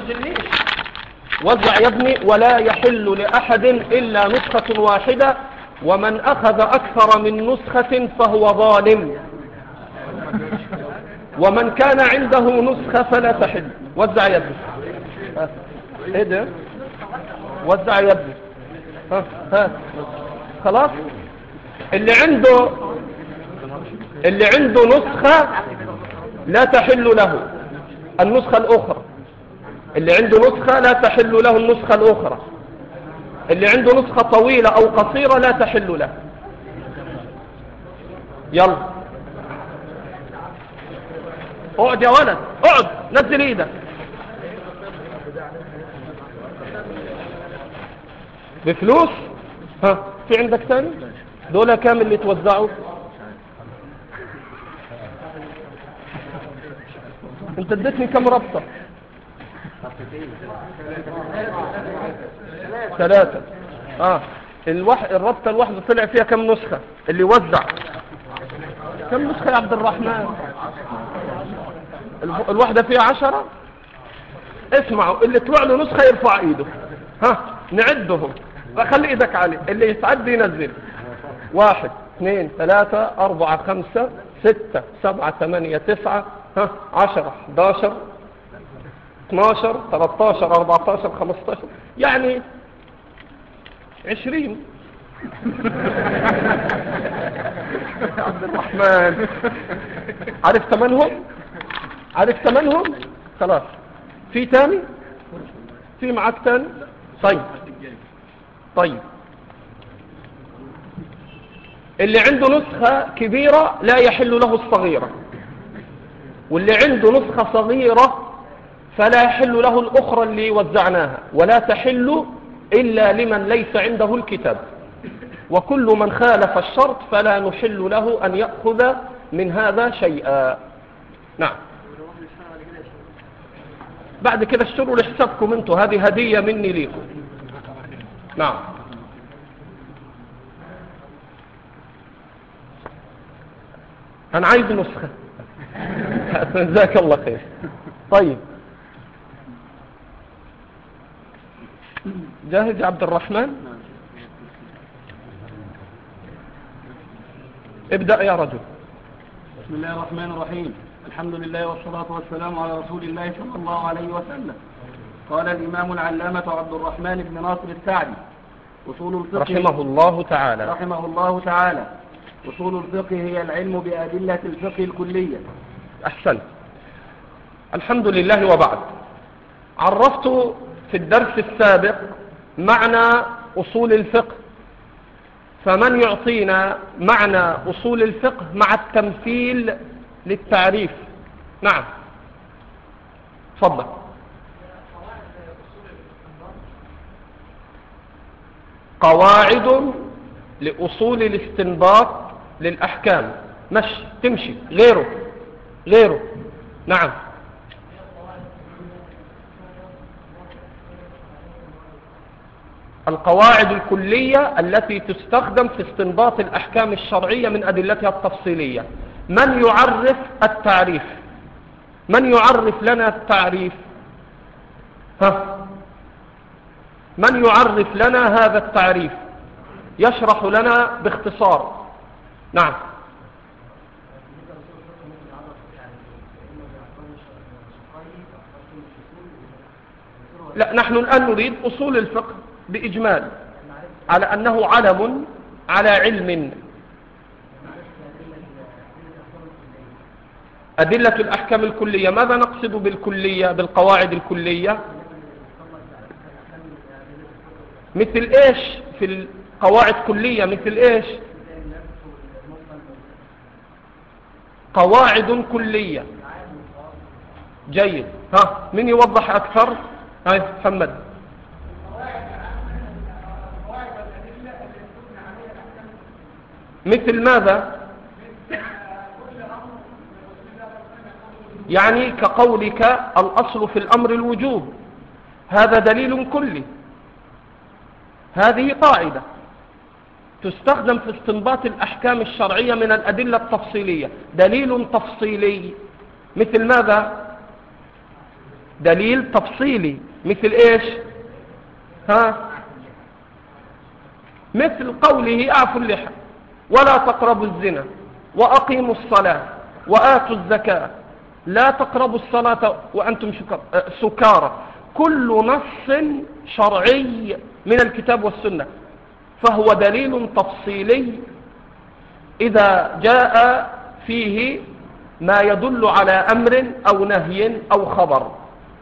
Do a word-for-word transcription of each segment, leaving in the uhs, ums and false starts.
تنزلنيش. وزع يا ابني. ولا يحل لأحد إلا نسخة واحدة، ومن أخذ أكثر من نسخة فهو ظالم، ومن كان عنده نسخة فلا تحل. وزع يا ابني. ها. ايه ده؟ وزع يا ابني. ها ها خلاص. اللي عنده اللي عنده نسخة لا تحل له النسخة الأخرى. اللي عنده نسخة لا تحل له النسخة الأخرى. اللي عنده نسخة طويلة أو قصيرة لا تحل له. يلا اقعد يا ولد، اقعد، نزل ايدك. بفلوس؟ ها، في عندك تاني؟ دول كام اللي توزعوا؟ انت اديتني كم ربطة؟ ثلاثة. اه الوح... الربطة الواحدة طلع فيها كم نسخة؟ اللي وزع كم نسخة يا عبد الرحمن؟ الو... الواحدة فيها عشرة. اسمعوا، اللي طلع له نسخة يرفع ايده. ها نعدهم، خلي ايدك عليه. اللي يتعدي ينزل. واحد اثنين ثلاثة اربعة خمسة ستة سبعة ثمانية تسعة ها عشرة حداشر اثناشر ثلاثتاشر اربعتاشر خمستاشر، يعني عشرين. عبد الرحمن عارف ثمنهم؟ عارف ثمنهم؟ خلاص. في تاني؟ في معاك تاني؟ طيب طيب اللي عنده نسخة كبيرة لا يحل له الصغيرة، واللي عنده نسخة صغيرة فلا يحل له الأخرى اللي وزعناها، ولا تحل إلا لمن ليس عنده الكتاب. وكل من خالف الشرط فلا نحل له أن يأخذ من هذا شيئا. نعم. بعد كده اشتروا لحسابكم انتوا، هذه هدية مني ليكم. نعم. أنا عايز نسخة. جزاك الله خير. طيب جاهز يا عبد الرحمن؟ ابدأ يا رجل. بسم الله الرحمن الرحيم. الحمد لله والصلاة والسلام على رسول الله صلى الله عليه وسلم. قال الإمام العلامة عبد الرحمن بن ناصر السعدي أصول الفقه رحمه الله تعالى رحمه الله تعالى أصول الفقه هي العلم بأدلة الفقه الكلية. أحسنت. الحمد لله. وبعد، عرفت في الدرس السابق معنى أصول الفقه، فمن يعطينا معنى أصول الفقه مع التمثيل للتعريف؟ نعم تفضل. قواعد لأصول الاستنباط للأحكام. مشي تمشي. غيره غيره نعم. القواعد الكلية التي تستخدم في استنباط الأحكام الشرعية من أدلتها التفصيلية. من يعرف التعريف؟ من يعرف لنا التعريف؟ ها، من يعرف لنا هذا التعريف؟ يشرح لنا باختصار. نعم. لا، نحن الآن نريد أصول الفقه بإجمال، على أنه علم على علم. أدلة الأحكام الكلية، ماذا نقصد بالكلية؟ بالقواعد الكلية مثل إيش؟ في القواعد كلية مثل إيش؟ قواعد كلية. جيد. ها، من يوضح أكثر؟ هاي محمد. مثل ماذا؟ يعني كقولك الأصل في الأمر الوجوب، هذا دليل كلي. هذه قاعدة تستخدم في استنباط الأحكام الشرعية من الأدلة التفصيلية. دليل تفصيلي مثل ماذا؟ دليل تفصيلي مثل ايش؟ ها مثل قوله اعفوا اللحى ولا تقربوا الزنا واقيموا الصلاة واتوا الزكاة لا تقربوا الصلاة وانتم سكارى. كل نص شرعي من الكتاب والسنة فهو دليل تفصيلي إذا جاء فيه ما يدل على أمر أو نهي أو خبر.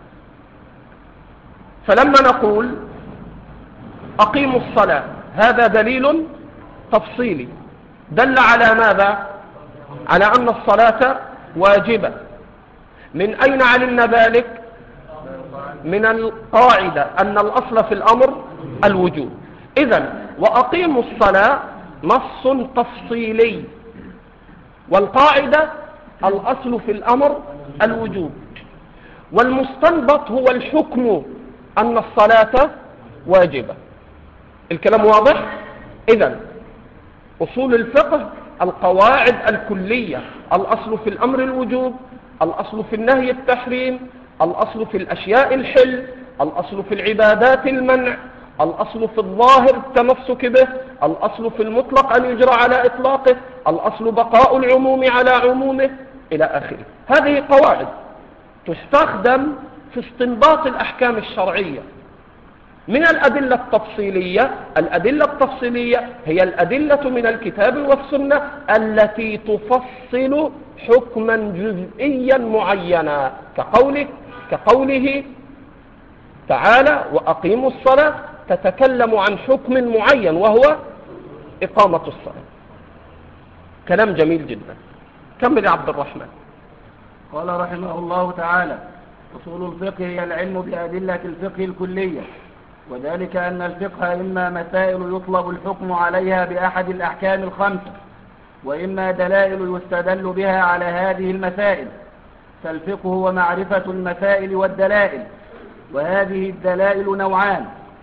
فلما نقول أقيموا الصلاة هذا دليل تفصيلي دل على ماذا؟ على أن الصلاة واجبة. من أين علمنا ذلك؟ من القاعدة أن الأصل في الأمر الوجوب. إذن وأقيموا الصلاة نص تفصيلي، والقاعدة الأصل في الأمر الوجوب، والمستنبط هو الحكم أن الصلاة واجبة. الكلام واضح؟ إذن أصول الفقه القواعد الكلية: الأصل في الأمر الوجوب، الأصل في النهي التحريم، الأصل في الأشياء الحل، الأصل في العبادات المنع، الأصل في الظاهر التمسك به، الأصل في المطلق أن يجرى على إطلاقه، الأصل بقاء العموم على عمومه إلى آخره. هذه قواعد تستخدم في استنباط الأحكام الشرعية. من الأدلة التفصيلية، الأدلة التفصيلية هي الأدلة من الكتاب والسنة التي تفصل حكما جزئيا معينا كقوله, كقوله تعالى وأقيموا الصلاة، تتكلم عن حكم معين وهو إقامة الصلاة. كلام جميل جدا. كمل يا عبد الرحمن. قال رحمه الله تعالى: أصول الفقه هي العلم بأدلة الفقه الكلية، وذلك أن الفقه إما مسائل يطلب الحكم عليها بأحد الأحكام الخمسة، وإما دلائل يستدل بها على هذه المسائل. فالفقه هو معرفة المسائل والدلائل، وهذه الدلائل نوعان: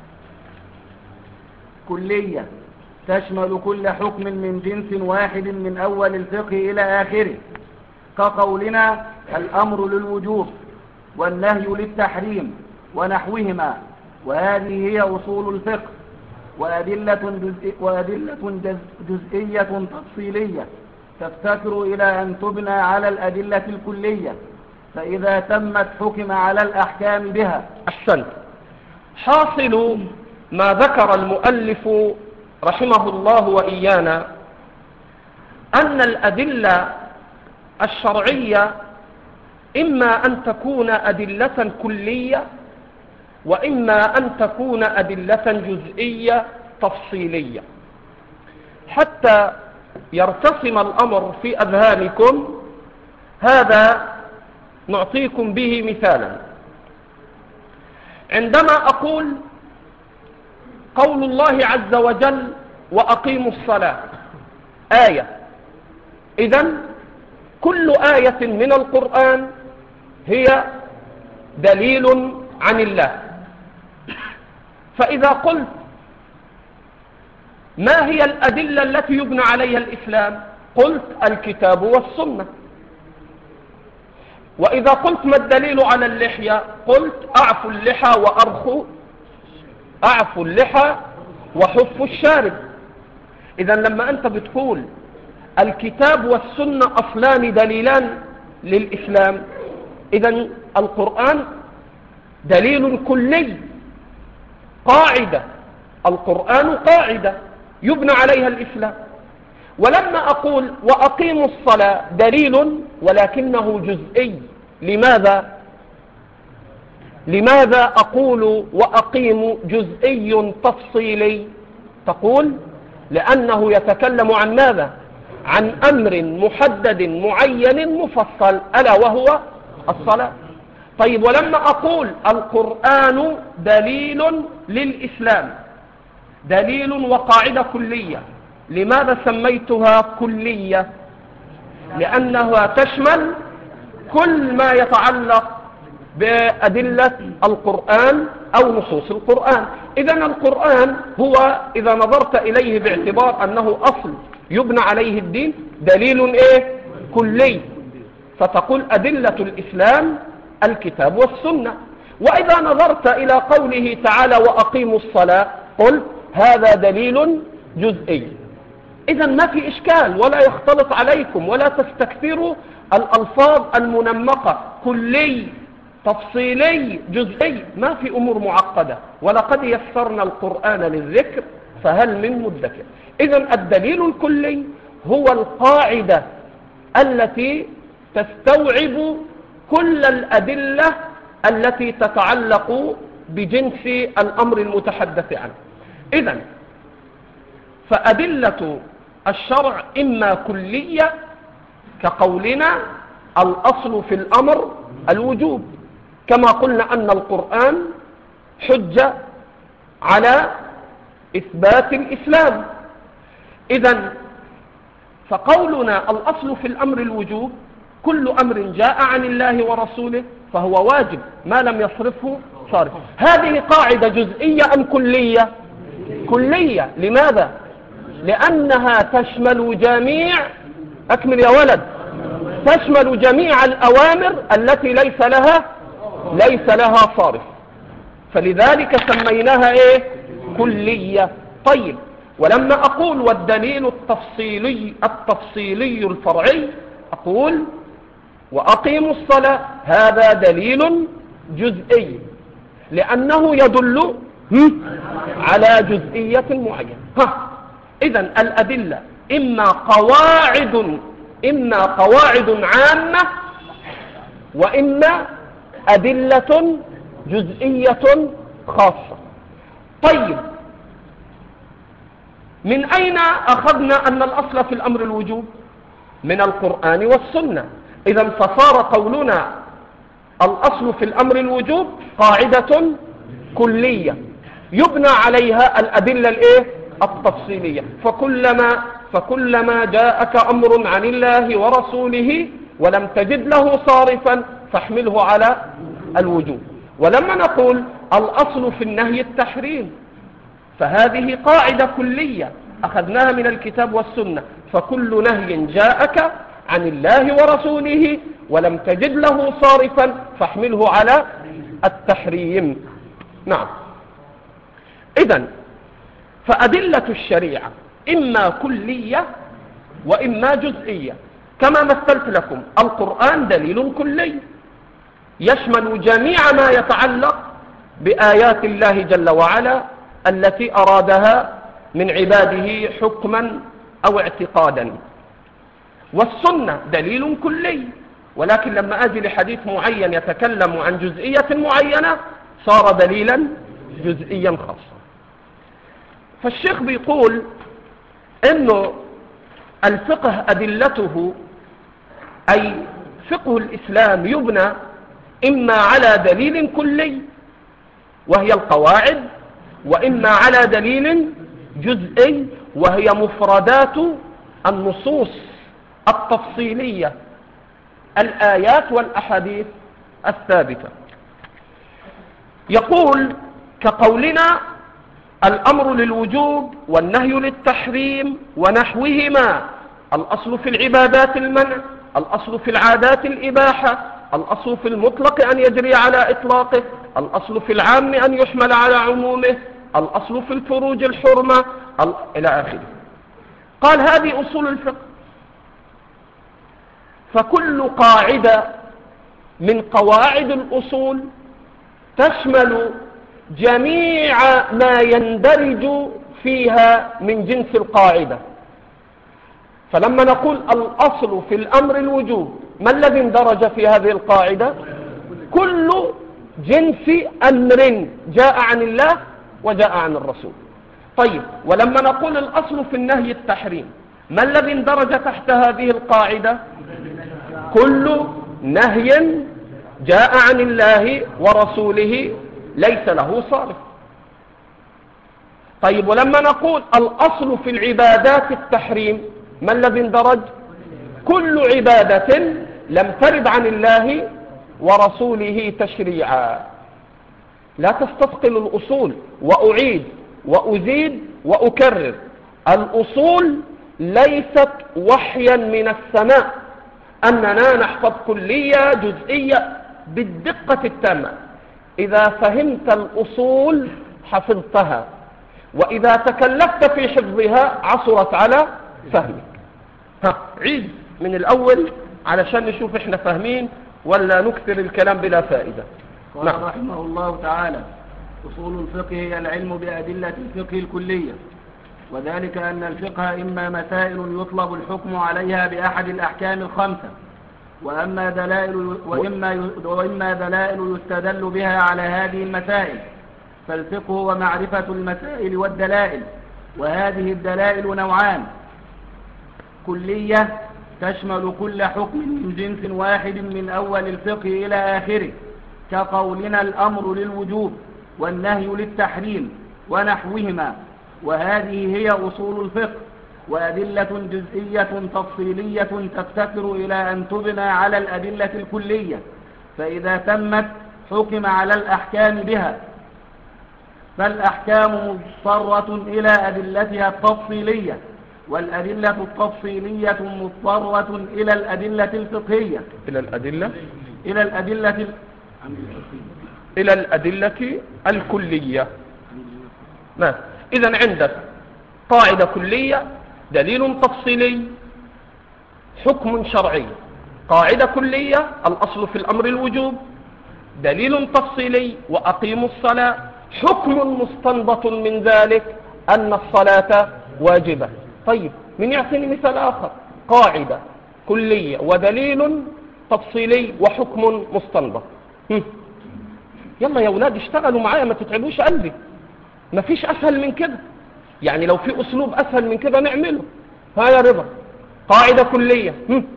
كلية تشمل كل حكم من جنس واحد من أول الفقه إلى آخره، كقولنا الأمر للوجوب والنهي للتحريم ونحوهما، وهذه هي أصول الفقه. وأدلة, جزء وأدلة جزئية تفصيلية تفتكر إلى أن تبنى على الأدلة الكلية، فإذا تمت حكم على الأحكام بها. أحسنت. حاصل ما ذكر المؤلف رحمه الله وإيانا أن الأدلة الشرعية إما أن تكون أدلة كلية، وإما أن تكون أدلة جزئية تفصيلية. حتى يرتسم الأمر في أذهانكم هذا نعطيكم به مثالا. عندما أقول قول الله عز وجل وأقيموا الصلاة آية، إذن كل آية من القرآن هي دليل عن الله. فإذا قلت ما هي الأدلة التي يبنى عليها الإسلام؟ قلت الكتاب والسنة. وإذا قلت ما الدليل على اللحية؟ قلت أعفوا اللحى وأرخوا أعفوا اللحى وحفوا الشارب. إذن لما أنت بتقول الكتاب والسنة أصلان دليلان للإسلام، إذن القرآن دليل كلي، قاعدة. القرآن قاعدة يبنى عليها الإسلام. ولما أقول وأقيموا الصلاة دليل ولكنه جزئي. لماذا؟ لماذا أقول وأقيم جزئي تفصيلي؟ تقول لأنه يتكلم عن ماذا؟ عن أمر محدد معين مفصل، ألا وهو الصلاة. طيب ولما أقول القرآن دليل للإسلام، دليل وقاعدة كلية، لماذا سميتها كلية؟ لأنها تشمل كل ما يتعلق بأدلة القرآن أو نصوص القرآن. إذن القرآن هو إذا نظرت إليه باعتبار أنه أصل يبنى عليه الدين دليل إيه؟ كلي. فتقول أدلة الإسلام الكتاب والسنة. وإذا نظرت إلى قوله تعالى وأقيموا الصلاة قل هذا دليل جزئي. إذا ما في إشكال ولا يختلط عليكم ولا تستكثروا الألفاظ المنمقة، كلي تفصيلي جزئي، ما في أمور معقدة، ولقد يسرنا القرآن للذكر فهل من مدكر. إذا الدليل الكلي هو القاعدة التي تستوعب كل الأدلة التي تتعلق بجنس الأمر المتحدث عنه. إذا فأدلة الشرع إما كلية كقولنا الأصل في الأمر الوجوب، كما قلنا أن القرآن حجة على إثبات الإسلام. إذن فقولنا الأصل في الأمر الوجوب كل أمر جاء عن الله ورسوله فهو واجب ما لم يصرفه صارف. هذه قاعدة جزئية أم كلية؟ كلية. لماذا؟ لأنها تشمل جميع، أكمل يا ولد، تشمل جميع الأوامر التي ليس لها ليس لها صارف، فلذلك سميناها إيه؟ كلية. طيب، ولما أقول والدليل التفصيلي التفصيلي الفرعي أقول وأقيموا الصلاة هذا دليل جزئي لأنه يدل على جزئية معينة. إذن الأدلة إما قواعد إما قواعد عامة وإما أدلة جزئية خاصة. طيب، من أين أخذنا أن الأصل في الأمر الوجوب؟ من القرآن والسنة. إذن فصار قولنا الأصل في الأمر الوجوب قاعدة كلية يبنى عليها الأدلة الإيه؟ التفصيلية. فكلما فكلما جاءك أمر عن الله ورسوله ولم تجد له صارفا فاحمله على الوجوب. ولما نقول الأصل في النهي التحريم فهذه قاعدة كلية أخذناها من الكتاب والسنة، فكل نهي جاءك عن الله ورسوله ولم تجد له صارفا فاحمله على التحريم. نعم. إذن فأدلة الشريعة إما كلية وإما جزئية. كما مثلت لكم القرآن دليل كلي يشمل جميع ما يتعلق بآيات الله جل وعلا التي أرادها من عباده حكما أو اعتقادا. والسنة دليل كلي، ولكن لما أجي لحديث معين يتكلم عن جزئية معينة صار دليلا جزئيا خاصا. فالشيخ بيقول إنه الفقه أدلته أي فقه الإسلام يبنى إما على دليل كلي وهي القواعد، وإما على دليل جزئي وهي مفردات النصوص التفصيلية الآيات والأحاديث الثابتة. يقول كقولنا الأمر للوجوب والنهي للتحريم ونحوهما. الأصل في العبادات المنع، الأصل في العادات الإباحة، الأصل في المطلق أن يجري على إطلاقه، الأصل في العام أن يحمل على عمومه، الأصل في الفروج الحرمة إلى آخره. قال هذه أصول الفقه. فكل قاعدة من قواعد الأصول تشمل جميع ما يندرج فيها من جنس القاعدة. فلما نقول الأصل في الأمر الوجوب ما الذي اندرج في هذه القاعدة؟ كل جنس أمر جاء عن الله وجاء عن الرسول. طيب، ولما نقول الأصل في النهي التحريم ما الذي اندرج تحت هذه القاعدة؟ كل نهي جاء عن الله ورسوله ليس له صارف. طيب، ولما نقول الأصل في العبادات التحريم ما الذي اندرج؟ كل عبادة لم ترد عن الله ورسوله تشريعا. لا تستثقل الأصول. وأعيد وأزيد وأكرر، الأصول ليست وحيا من السماء أننا نحفظ كلية جزئية بالدقة التامة. إذا فهمت الأصول حفظتها، وإذا تكلفت في حفظها عصرت على فهمك. ها عيد من الأول علشان نشوف احنا فاهمين ولا نكثر الكلام بلا فائدة. قال نعم. رحمه الله تعالى: أصول الفقه هي العلم بأدلة الفقه الكلية، وذلك أن الفقه إما مسائل يطلب الحكم عليها بأحد الأحكام الخمسة، وأما دلائل وإما وإما دلائل يستدل بها على هذه المسائل، فالفقه هو معرفة المسائل والدلائل. وهذه الدلائل نوعان: كلية تشمل كل حكم من جنس واحد من أول الفقه إلى آخره، كقولنا الأمر للوجوب والنهي للتحريم ونحوهما، وهذه هي أصول الفقه. وأدلة جزئية تفصيلية تفتكر إلى أن تبنى على الأدلة الكلية، فإذا تمت حكم على الأحكام بها، فالأحكام مضطرة إلى أدلتها التفصيلية، والأدلة التفصيلية مضطرة إلى الأدلة الفقهية إلى الأدلة إلى الأدلة إلى الأدلة الكلية. ما إذن عندك قاعدة كلية، دليل تفصيلي، حكم شرعي. قاعدة كلية: الأصل في الأمر الوجوب، دليل تفصيلي: وأقيموا الصلاة. حكم مستنبط من ذلك أن الصلاة واجبة. طيب من يعطيني مثال آخر؟ قاعدة كلية ودليل تفصيلي وحكم مستنبط. يلا يا أولاد اشتغلوا معايا، ما تتعبوش قلبي، ما فيش أسهل من كده. يعني لو في أسلوب أسهل من كده نعمله. ها يا رضا، قاعدة كلية. هم.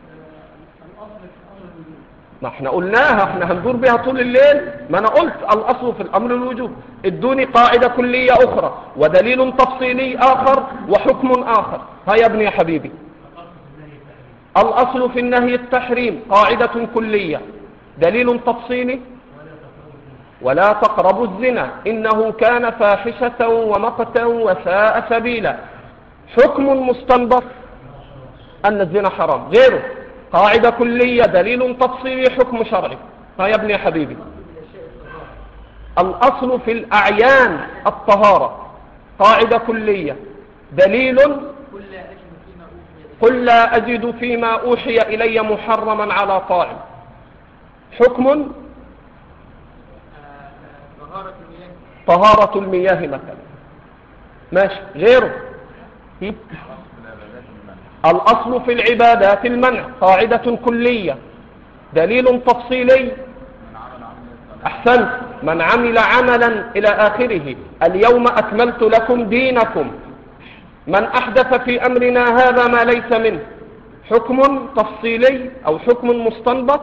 ما احنا قلناها، احنا هندور بها طول الليل. ما انا قلت الأصل في الأمر الوجوب. ادوني قاعدة كلية أخرى ودليل تفصيلي آخر وحكم آخر. ها يا ابني يا حبيبي، الأصل في النهي التحريم، قاعدة كلية، دليل تفصيلي: ولا تقربوا الزنا إنه كان فاحشة ومقتا وساء سبيلا. حكم مستنبط أن الزنا حرام. غيره قاعدة كلية، دليل تفصيلي، حكم شرعي. ها يا ابني يا حبيبي، الأصل في الأعيان الطهارة، قاعدة كلية، دليل: قل لا أجد فيما أوحي إلي محرما على طاعم. حكم طهارة المياه مثلا. ماشي. غيره الأصل في العبادات المنع، قاعدة كلية، دليل تفصيلي: أحسنت، من عمل عملا إلى آخره، اليوم أكملت لكم دينكم، من أحدث في أمرنا هذا ما ليس منه. حكم تفصيلي أو حكم مستنبط: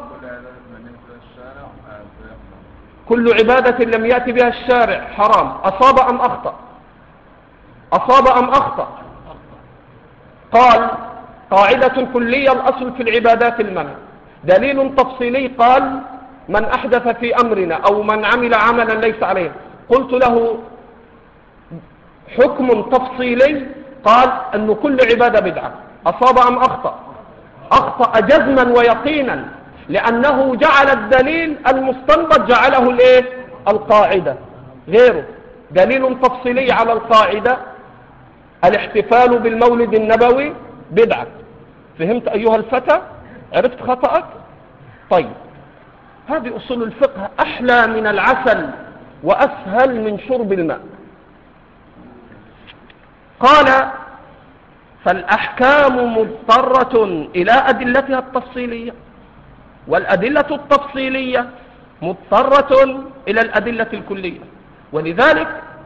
كل عبادة لم يأتي بها الشارع حرام. أصاب أم أخطأ؟ أصاب أم أخطأ؟ قال قاعدة كلية: الأصل في العبادات المنع. دليل تفصيلي: قال من أحدث في أمرنا أو من عمل عملا ليس عليه. قلت له حكم تفصيلي: قال أن كل عبادة بدعة. أصاب أم أخطأ؟ أخطأ جزما ويقينا، لأنه جعل الدليل المستنبط جعله الايه؟ القاعدة. غيره دليل تفصيلي على القاعدة: الاحتفال بالمولد النبوي بدعة. فهمت أيها الفتى؟ عرفت خطأك؟ طيب، هذه أصول الفقه، أحلى من العسل وأسهل من شرب الماء. قال فالأحكام مضطرة إلى أدلتها التفصيلية، والأدلة التفصيلية مضطرة إلى الأدلة الكلية. ولذلك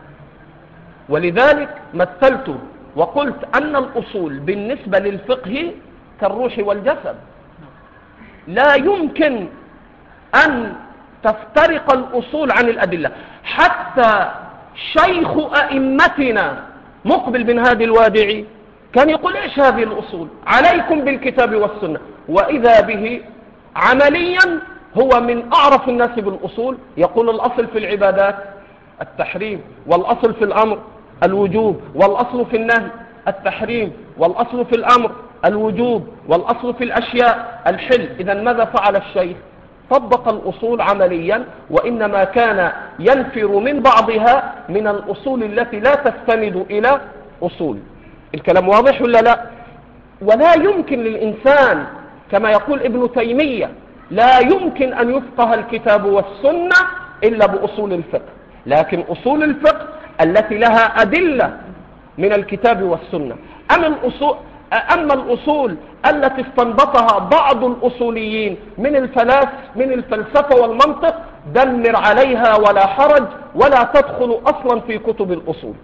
ولذلك مثلت وقلت أن الأصول بالنسبة للفقه كالروح والجسد، لا يمكن أن تفترق الأصول عن الأدلة. حتى شيخ أئمتنا مقبل بن هادي الوادعي كان يقول إيش هذه الأصول؟ عليكم بالكتاب والسنة. وإذا به عمليا هو من أعرف الناس بالأصول. يقول الأصل في العبادات التحريم، والأصل في الأمر الوجوب، والأصل في النهي التحريم، والأصل في الأمر الوجوب، والأصل في الأشياء الحل. إذا ماذا فعل الشيخ؟ طبق الأصول عمليا، وإنما كان ينفر من بعضها من الأصول التي لا تستند إلى أصول. الكلام واضح ولا لا؟ ولا يمكن للإنسان كما يقول ابن تيمية لا يمكن أن يفقه الكتاب والسنة إلا بأصول الفقه، لكن أصول الفقه التي لها أدلة من الكتاب والسنة. أما الأصول, أما الأصول التي استنبطها بعض الأصوليين من الفلاس من الفلسفة والمنطق دمر عليها ولا حرج، ولا تدخل أصلا في كتب الأصول.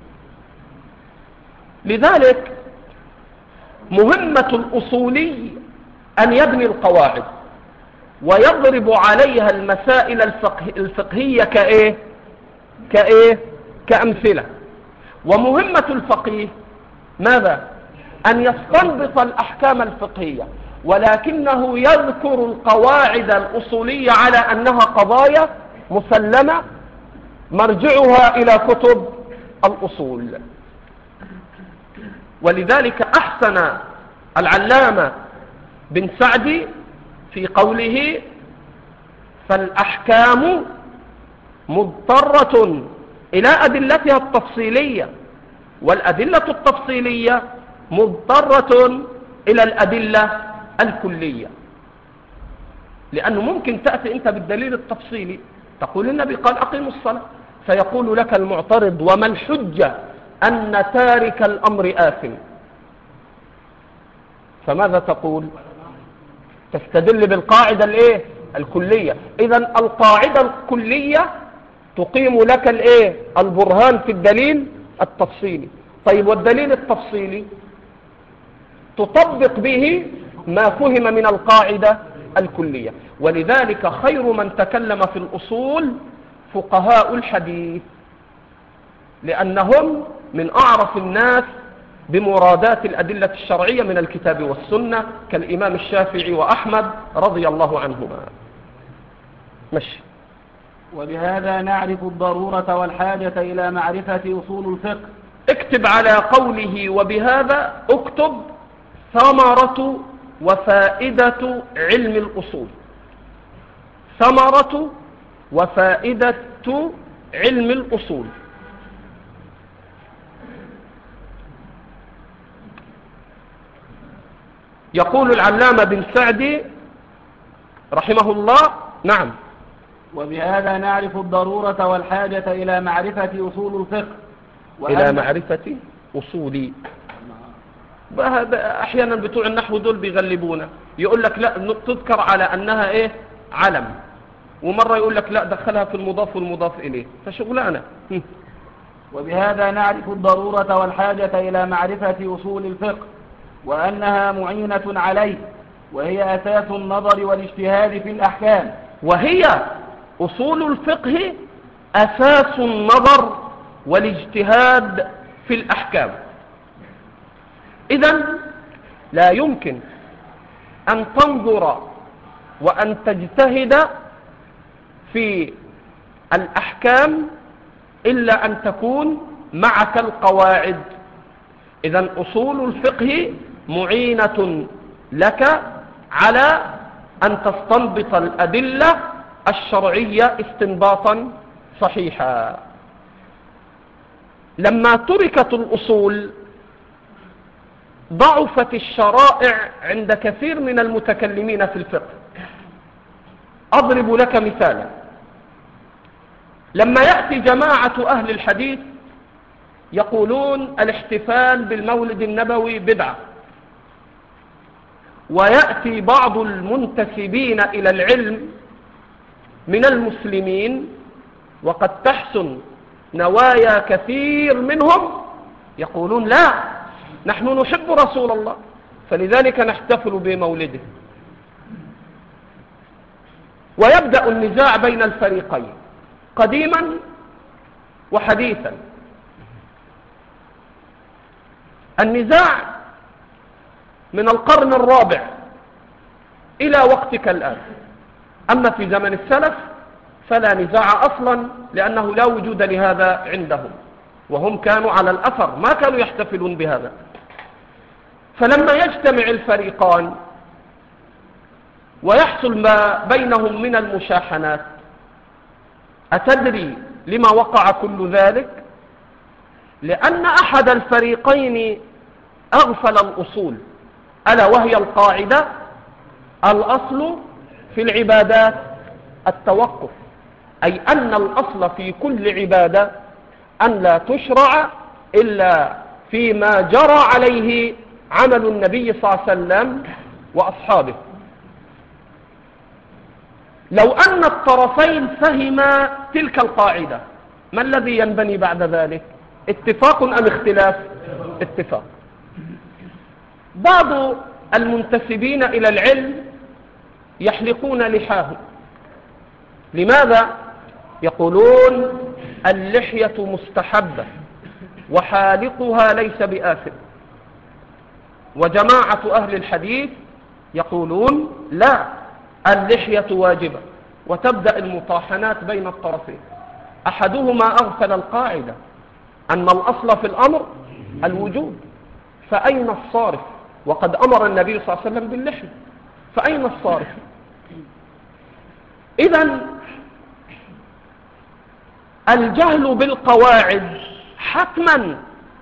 لذلك مهمة الأصولي أن يبني القواعد ويضرب عليها المسائل الفقه الفقهية كإيه؟ كإيه؟ كأمثلة. ومهمة الفقيه ماذا؟ أن يستنبط الأحكام الفقهية، ولكنه يذكر القواعد الأصولية على أنها قضايا مسلمة مرجعها إلى كتب الأصول. ولذلك أحسن العلامة بن سعدي في قوله: فالأحكام مضطرة إلى أدلتها التفصيلية، والأدلة التفصيلية مضطرة إلى الأدلة الكلية. لأنه ممكن تأتي أنت بالدليل التفصيلي تقول النبي قال أقيموا الصلاة، فيقول لك المعترض: وما الحجة أن تارك الأمر آثم؟ فماذا تقول؟ تستدل بالقاعدة الايه؟ الكلية. إذا القاعدة الكلية تقيم لك الايه؟ البرهان في الدليل التفصيلي. طيب والدليل التفصيلي تطبق به ما فهم من القاعدة الكلية. ولذلك خير من تكلم في الأصول فقهاء الحديث، لأنهم من أعرف الناس بمرادات الأدلة الشرعية من الكتاب والسنة، كالإمام الشافعي وأحمد رضي الله عنهما. مشي. وبهذا نعرف الضرورة والحاجة إلى معرفة أصول الفقه. اكتب على قوله وبهذا اكتب ثمرة وفائدة علم الأصول. ثمرة وفائدة علم الأصول. يقول العلامة بن سعدي رحمه الله: نعم. وبهذا نعرف الضرورة والحاجة إلى معرفة أصول الفقه. إلى معرفة أصولي. أحيانا بتوع النحو دول بيغلبونا، يقول لك لا تذكر على أنها إيه؟ علم، ومرة يقول لك لا دخلها في المضاف والمضاف إليه، فشغلانة. وبهذا نعرف الضرورة والحاجة إلى معرفة أصول الفقه، وأنها معينة عليه، وهي أساس النظر والاجتهاد في الأحكام. وهي أصول الفقه أساس النظر والاجتهاد في الأحكام. إذن لا يمكن أن تنظر وأن تجتهد في الأحكام إلا أن تكون معك القواعد. إذن أصول الفقه معينة لك على أن تستنبط الأدلة الشرعية استنباطا صحيحا. لما تركت الأصول ضعفت الشرائع عند كثير من المتكلمين في الفقه. أضرب لك مثالا: لما يأتي جماعة أهل الحديث يقولون الاحتفال بالمولد النبوي بدعة، ويأتي بعض المنتسبين إلى العلم من المسلمين وقد تحسن نوايا كثير منهم يقولون لا، نحن نحب رسول الله فلذلك نحتفل بمولده، ويبدأ النزاع بين الفريقين قديما وحديثا. النزاع من القرن الرابع إلى وقتك الآن. أما في زمن السلف فلا نزاع أصلا، لأنه لا وجود لهذا عندهم، وهم كانوا على الأثر ما كانوا يحتفلون بهذا. فلما يجتمع الفريقان ويحصل ما بينهم من المشاحنات. أتدري لما وقع كل ذلك؟ لأن أحد الفريقين أغفل الأصول، ألا وهي القاعدة: الأصل في العبادات التوقف، أي أن الأصل في كل عبادة أن لا تشرع إلا فيما جرى عليه عمل النبي صلى الله عليه وسلم وأصحابه. لو أن الطرفين فهما تلك القاعدة، ما الذي ينبني بعد ذلك؟ اتفاق أم اختلاف؟ اتفاق. بعض المنتسبين إلى العلم يحلقون لحاهم. لماذا؟ يقولون اللحية مستحبة وحالقها ليس بآثم. وجماعة أهل الحديث يقولون لا، اللحية واجبة، وتبدأ المطاحنات بين الطرفين. أحدهما أغفل القاعدة أن الأصل في الأمر الوجوب، فأين الصارف؟ وقد أمر النبي صلى الله عليه وسلم باللحية، فأين الصارف؟ إذن الجهل بالقواعد حتما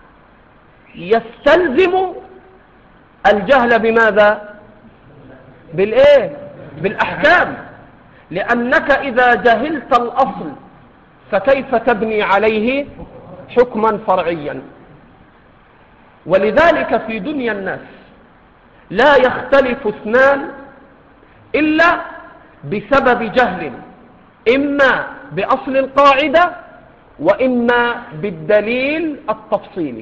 يستلزم الجهل بماذا؟ بالإيه؟ بالأحكام. لأنك إذا جهلت الأصل فكيف تبني عليه حكما فرعيا؟ ولذلك في دنيا الناس لا يختلف اثنان إلا بسبب جهل، إما بأصل القاعدة وإما بالدليل التفصيلي،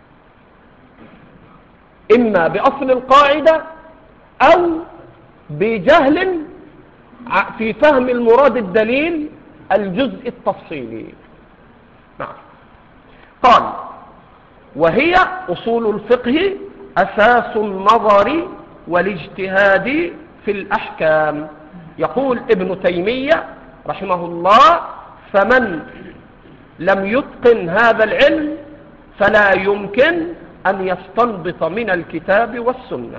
إما بأصل القاعدة أو بجهل في فهم المراد الدليل الجزء التفصيلي. نعم. قال: وهي أصول الفقه أساس النظر والاجتهاد في الأحكام. يقول ابن تيمية رحمه الله: فمن لم يتقن هذا العلم فلا يمكن أن يستنبط من الكتاب والسنة.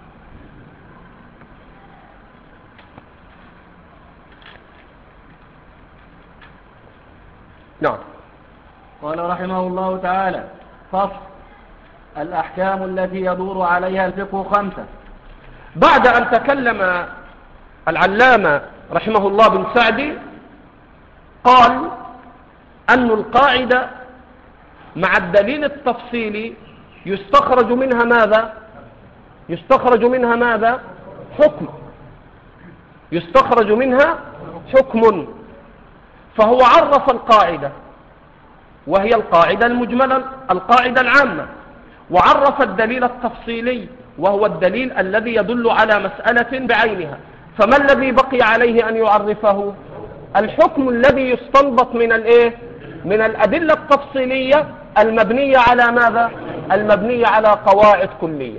نعم. قال رحمه الله تعالى: فصل: الأحكام التي يدور عليها الفقه خمسة. بعد أن تكلم العلامة رحمه الله بن سعدي قال أن القاعدة مع الدليل التفصيلي يستخرج منها ماذا؟ يستخرج منها ماذا؟ حكم. يستخرج منها حكم. فهو عرف القاعدة وهي القاعدة المجملة، القاعدة العامة، وعرف الدليل التفصيلي وهو الدليل الذي يدل على مسألة بعينها. فما الذي بقي عليه أن يعرفه؟ الحكم الذي يستنبط من الإيه؟ من الأدلة التفصيلية المبنية على ماذا؟ المبنية على قواعد كلية.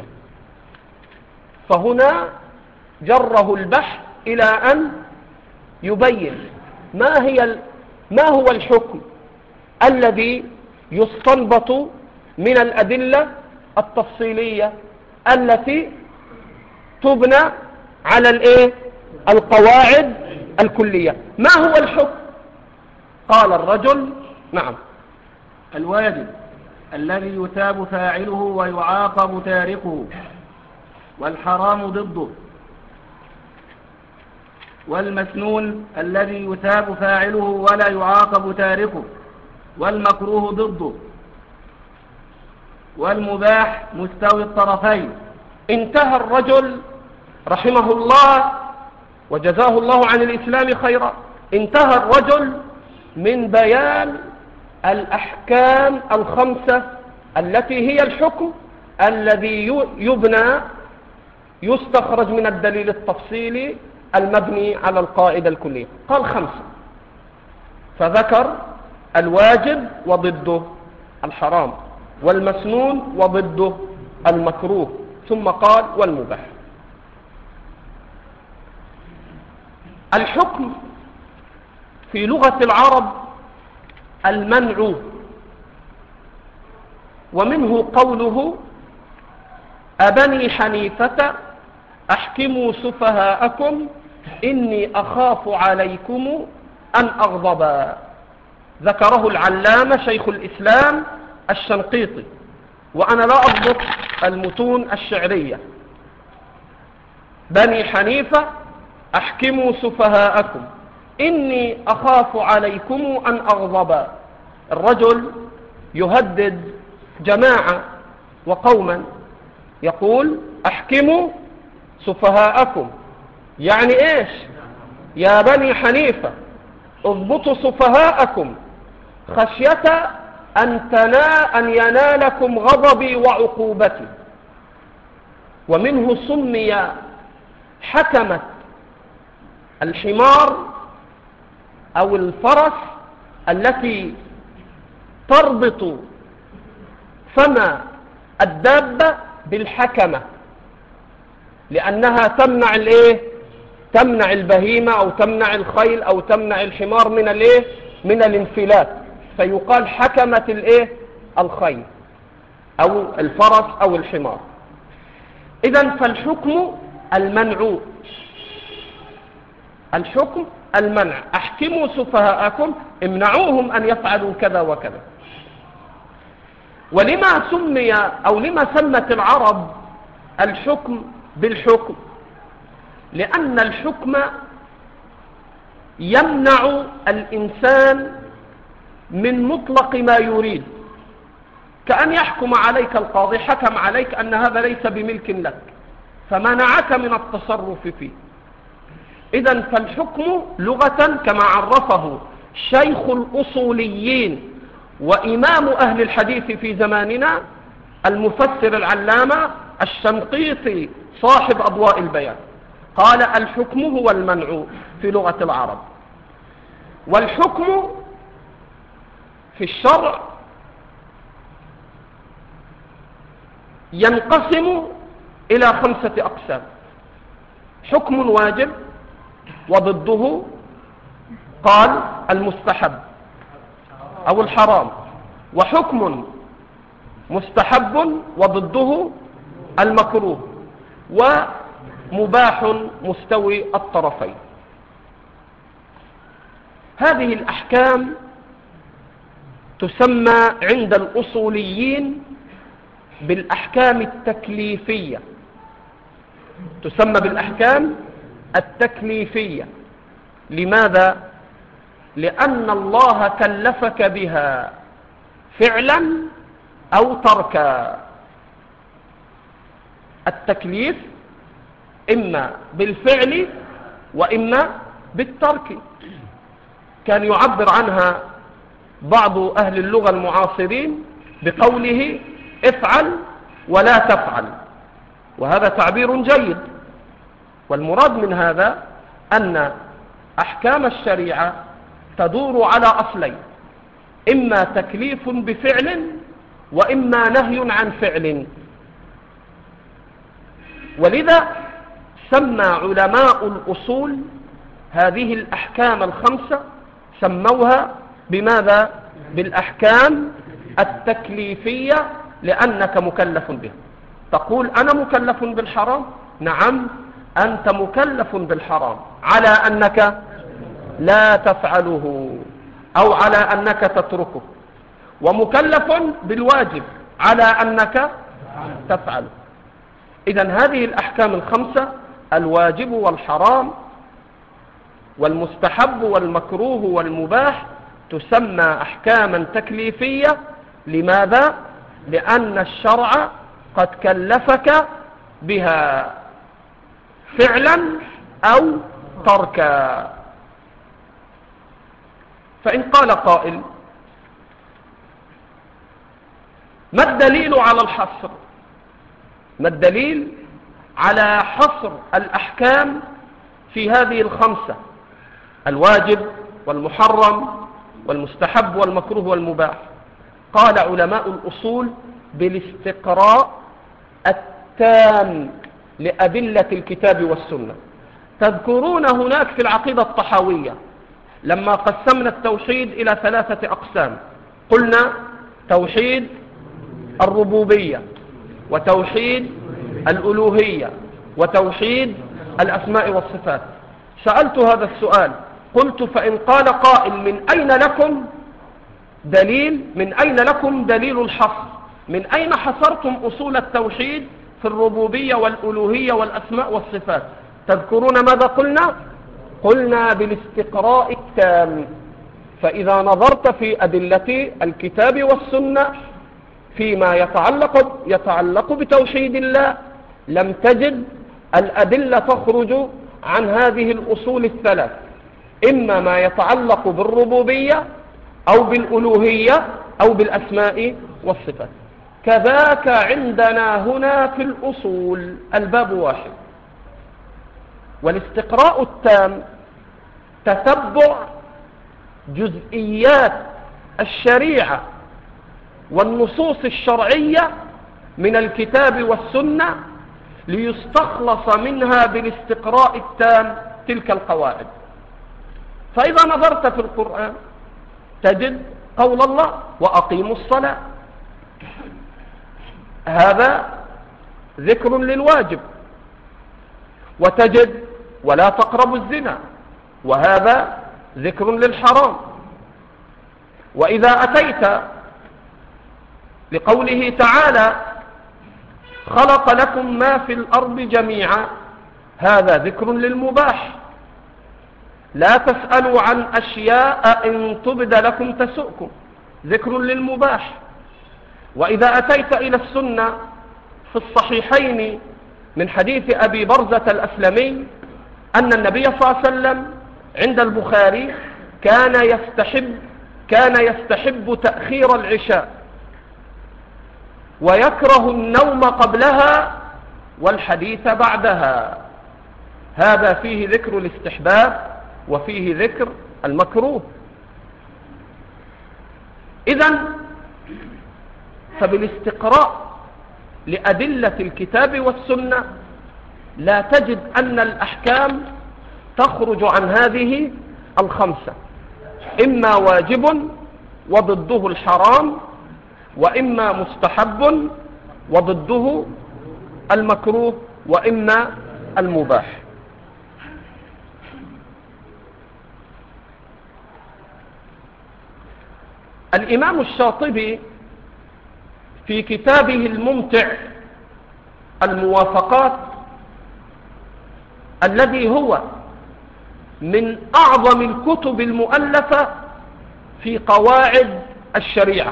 فهنا جره البحث إلى أن يبين ما هي ما هو الحكم الذي يستنبط من الأدلة التفصيلية التي تبنى على الإيه؟ القواعد الكلية. ما هو الحكم؟ قال الرجل: نعم، الواجب الذي يثاب فاعله ويعاقب تاركه، والحرام ضده، والمسنون الذي يثاب فاعله ولا يعاقب تاركه، والمكروه ضده، والمباح مستوي الطرفين. انتهى الرجل رحمه الله وجزاه الله عن الإسلام خيرا، انتهى الرجل من بيان الأحكام الخمسة التي هي الحكم الذي يبنى يستخرج من الدليل التفصيلي المبني على القاعدة الكلية. قال خمسة، فذكر الواجب وضده الحرام، والمسنون وضده المكروه، ثم قال والمباح. الحكم في لغة العرب المنع، ومنه قوله أبني حنيفة أحكموا سفهاءكم إني أخاف عليكم أن أغضب. ذكره العلامة شيخ الإسلام الشنقيطي، وأنا لا أضبط المتون الشعرية. بني حنيفة أحكموا سفهاءكم إني أخاف عليكم أن أغضب. الرجل يهدد جماعة وقوما، يقول أحكموا سفهاءكم، يعني إيش؟ يا بني حنيفة اضبطوا سفهاءكم خشية أن, تنا أن ينالكم غضبي وعقوبتي. ومنه سمي حكمة الحمار أو الفرس التي تربط فم الدابة بالحكمة، لأنها تمنع الإيه؟ تمنع البهيمة أو تمنع الخيل أو تمنع الحمار من الإيه؟ من الانفلات، فيقال حكمة الإيه؟ الخيل أو الفرس أو الحمار. إذن فالحكم المنع، الحكم المنع. أحكموا سفهاءكم، امنعوهم أن يفعلوا كذا وكذا. ولما سمي أو لما سمت العرب الحكم بالحكم؟ لأن الحكم يمنع الإنسان من مطلق ما يريد، كأن يحكم عليك القاضي، حكم عليك أن هذا ليس بملك لك فمنعك من التصرف فيه. إذن فالحكم لغة كما عرفه شيخ الأصوليين وإمام أهل الحديث في زماننا المفسر العلامة الشنقيطي صاحب أضواء البيان، قال الحكم هو المنع في لغة العرب. والحكم في الشرع ينقسم إلى خمسة أقسام: حكم واجب، وضده قال المستحب أو الحرام، وحكم مستحب وضده المكروه، ومباح مستوي الطرفين. هذه الأحكام تسمى عند الأصوليين بالأحكام التكليفية، تسمى بالأحكام التكليفية. لماذا؟ لأن الله كلفك بها فعلا أو تركا. التكليف إما بالفعل وإما بالترك. كان يعبر عنها بعض أهل اللغة المعاصرين بقوله افعل ولا تفعل، وهذا تعبير جيد. والمراد من هذا أن أحكام الشريعة تدور على أصلين: إما تكليف بفعل وإما نهي عن فعل. ولذا سمى علماء الأصول هذه الأحكام الخمسة، سموها بماذا؟ بالأحكام التكليفية، لأنك مكلف بها. تقول أنا مكلف بالحرام؟ نعم، أنت مكلف بالحرام على أنك لا تفعله أو على أنك تتركه، ومكلف بالواجب على أنك تفعله. إذن هذه الأحكام الخمسة: الواجب والحرام والمستحب والمكروه والمباح، تسمى أحكاما تكليفية. لماذا؟ لأن الشرع قد كلفك بها فعلا أو تركا. فإن قال قائل: ما الدليل على الحصر؟ ما الدليل على حصر الأحكام في هذه الخمسة: الواجب والمحرم والمستحب والمكروه والمباح؟ قال علماء الأصول: بالاستقراء التام لأدلة الكتاب والسنة. تذكرون هناك في العقيدة الطحاوية لما قسمنا التوحيد إلى ثلاثة أقسام، قلنا توحيد الربوبية، وتوحيد الألوهية، وتوحيد الأسماء والصفات. سألت هذا السؤال، قلت فإن قال قائل من أين لكم دليل من أين لكم دليل الحصر؟ من أين حصرتم أصول التوحيد في الربوبية والألوهية والأسماء والصفات؟ تذكرون ماذا قلنا؟ قلنا بالاستقراء التام. فإذا نظرت في أدلة الكتاب والسنة فيما يتعلق, يتعلق بتوحيد الله لم تجد الأدلة تخرج عن هذه الأصول الثلاث، إما ما يتعلق بالربوبية أو بالألوهية أو بالأسماء والصفات. كذاك عندنا هنا في الأصول الباب واحد. والاستقراء التام تتبع جزئيات الشريعة والنصوص الشرعية من الكتاب والسنة ليستخلص منها بالاستقراء التام تلك القواعد. فإذا نظرت في القرآن تجد قول الله وأقيموا الصلاة، هذا ذكر للواجب، وتجد ولا تقربوا الزنا، وهذا ذكر للحرام. وإذا أتيت لقوله تعالى خلق لكم ما في الأرض جميعا، هذا ذكر للمباح، لا تسألوا عن أشياء إن تبد لكم تسؤكم، ذكر للمباح. وإذا أتيت إلى السنة في الصحيحين من حديث أبي برزة الأسلمي أن النبي صلى الله عليه وسلم عند البخاري كان يستحب كان يستحب تأخير العشاء ويكره النوم قبلها والحديث بعدها، هذا فيه ذكر الاستحباب وفيه ذكر المكروه. إذن فبالاستقراء لأدلة الكتاب والسنة لا تجد أن الأحكام تخرج عن هذه الخمسة، إما واجب وضده الحرام، وإما مستحب وضده المكروه، وإما المباح. الإمام الشاطبي في كتابه الممتع الموافقات الذي هو من أعظم الكتب المؤلفة في قواعد الشريعة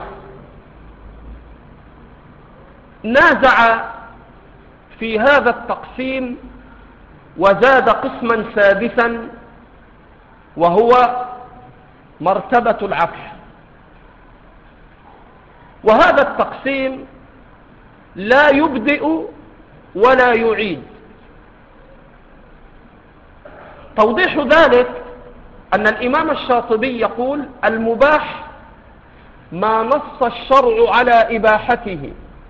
نازع في هذا التقسيم وزاد قسما سادسا وهو مرتبة العفو. وهذا التقسيم لا يبدئ ولا يعيد. توضيح ذلك أن الإمام الشاطبي يقول المباح ما نص الشرع على إباحته،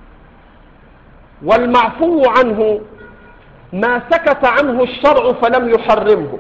والمعفو عنه ما سكت عنه الشرع فلم يحرمه.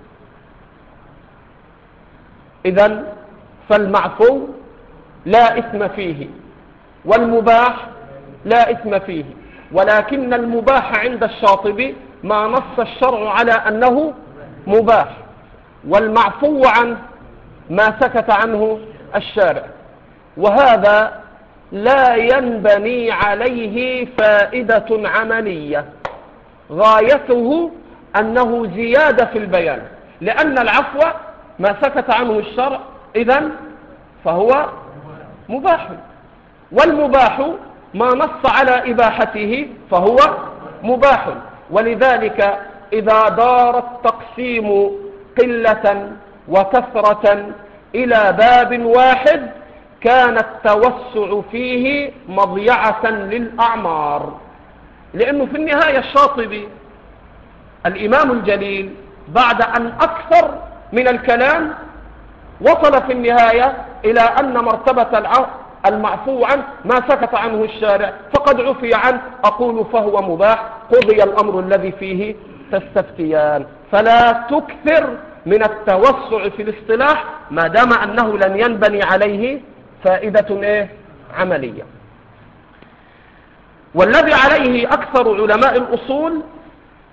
إذن فالمعفو لا إثم فيه والمباح لا إثم فيه، ولكن المباح عند الشاطبي ما نص الشرع على أنه مباح، والمعفو عنه ما سكت عنه الشارع. وهذا لا ينبني عليه فائدة عملية، غايته أنه زيادة في البيان، لأن العفو ما سكت عنه الشرع إذن فهو مباح، والمباح ما نص على إباحته فهو مباح. ولذلك إذا دار التقسيم قلة وكثرة إلى باب واحد كان التوسع فيه مضيعة للأعمار، لأنه في النهاية الشاطبي الإمام الجليل بعد أن أكثر من الكلام وصل في النهاية إلى أن مرتبة المعفو عنه ما سكت عنه الشارع فقد عفي عنه، أقول فهو مباح، قضي الأمر الذي فيه تستفتيان. فلا تكثر من التوسع في الاصطلاح ما دام أنه لن ينبني عليه فائدة إيه؟ عملية. والذي عليه أكثر علماء الأصول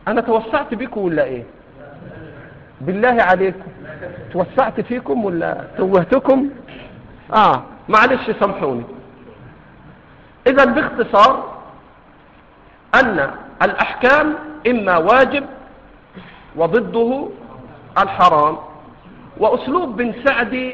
انا توسعت بكم ولا ايه؟ بالله عليكم توسعت فيكم ولا توهتكم؟ اه معلش سامحوني. اذا باختصار ان الاحكام اما واجب وضده الحرام. واسلوب بن سعدي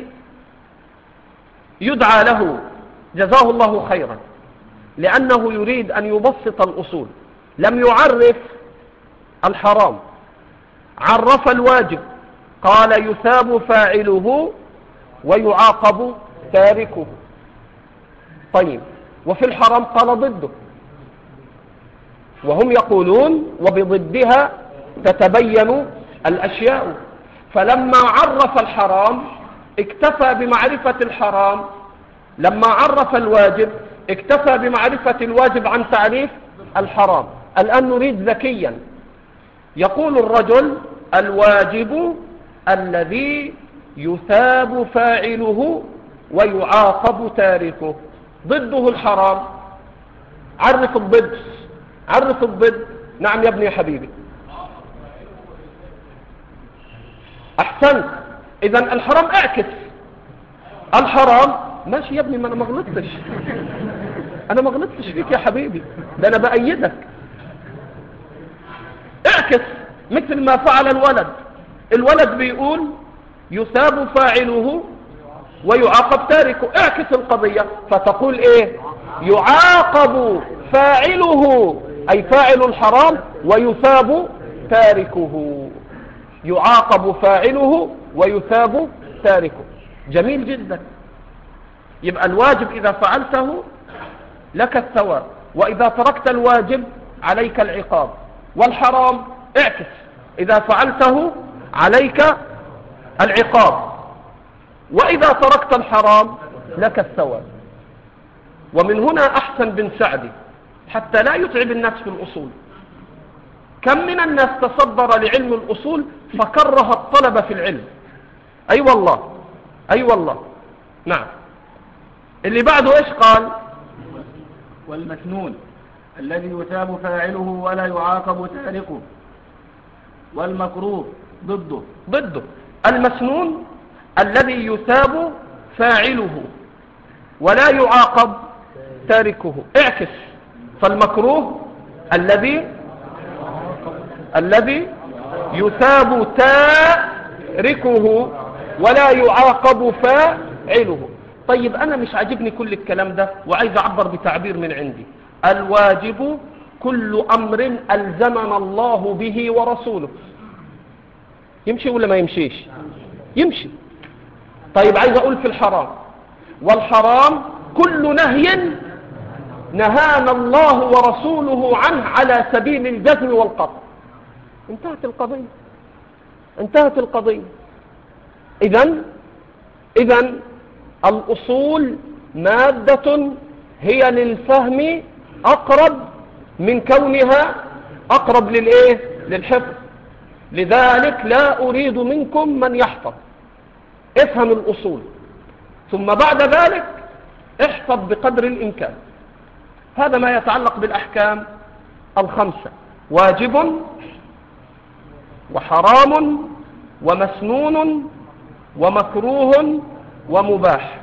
يدعى له جزاه الله خيرا لانه يريد ان يبسط الاصول. لم يعرف الحرام، عرف الواجب، قال يثاب فاعله ويعاقب تاركه. طيب وفي الحرام قال ضده، وهم يقولون وبضدها تتبين الأشياء. فلما عرف الحرام اكتفى بمعرفة الحرام، لما عرف الواجب اكتفى بمعرفة الواجب عن تعريف الحرام. الآن نريد ذكيا. يقول الرجل الواجب الذي يثاب فاعله ويعاقب تاركه، ضده الحرام. عرف الضد، عرف الضد. نعم يا ابني يا حبيبي، احسنت. اذا الحرام اعكس الحرام. ماشي يا ابني، ما انا ما غلطتش، انا ما غلطتش فيك يا حبيبي، ده انا بايدك. اعكس مثل ما فعل الولد. الولد بيقول يثاب فاعله ويعاقب تاركه. اعكس القضية فتقول ايه؟ يعاقب فاعله اي فاعل الحرام ويثاب تاركه. يعاقب فاعله ويثاب تاركه. جميل جدا. يبقى الواجب اذا فعلته لك الثواب، واذا تركت الواجب عليك العقاب. والحرام اعكس، اذا فعلته عليك العقاب، واذا تركت الحرام لك الثواب. ومن هنا احسن بن سعدي حتى لا يتعب الناس في الاصول. كم من الناس تصدر لعلم الاصول فكره الطلبة في العلم. اي أيوة والله، اي أيوة والله. نعم. اللي بعده ايش قال؟ والمسنون الذي يثاب فاعله ولا يعاقب تاركه. والمكروه ضده ضده المسنون الذي يثاب فاعله ولا يعاقب تاركه. اعكس. فالمكروه الذي الذي يثاب تاركه ولا يعاقب فاعله. طيب انا مش عاجبني كل الكلام ده وعايز اعبر بتعبير من عندي. الواجب كل امر الزمنا الله به ورسوله. يمشي ولا ما يمشيش؟ يمشي. طيب عايز اقول في الحرام، والحرام كل نهي نهانا الله ورسوله عنه على سبيل الجزم والقطع. انتهت القضية، انتهت القضية. اذن اذن الاصول مادة هي للفهم اقرب من كونها اقرب للايه؟ للحفظ. لذلك لا اريد منكم من يحفظ. افهم الاصول ثم بعد ذلك احفظ بقدر الامكان. هذا ما يتعلق بالاحكام الخمسة: واجب وحرام ومسنون ومكروه ومباح.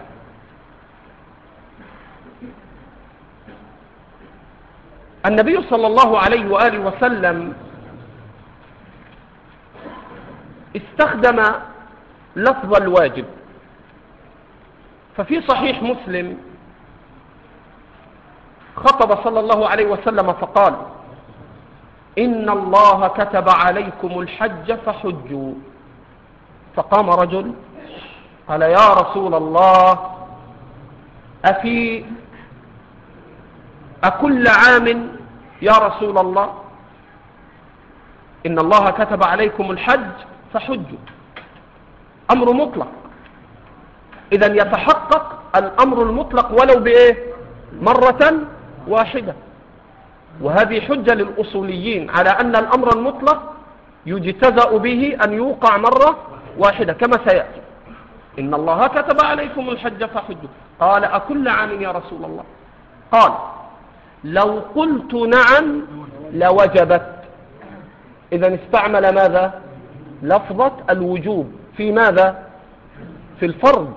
النبي صلى الله عليه وآله وسلم استخدم لفظ الواجب. ففي صحيح مسلم خطب صلى الله عليه وسلم فقال: إن الله كتب عليكم الحج فحجوا. فقام رجل قال: يا رسول الله، أفي أكل عام يا رسول الله؟ إن الله كتب عليكم الحج فحجوا. أمر مطلق. إذن يتحقق الأمر المطلق ولو بإيه؟ مرة واحدة. وهذه حجة للأصوليين على أن الأمر المطلق يجتزأ به أن يوقع مرة واحدة كما سيأتي. إن الله كتب عليكم الحج فحجوا. قال: أكل عام يا رسول الله؟ قال: لو قلت نعم لوجبت. إذن استعمل ماذا؟ لفظة الوجوب في ماذا؟ في الفرض.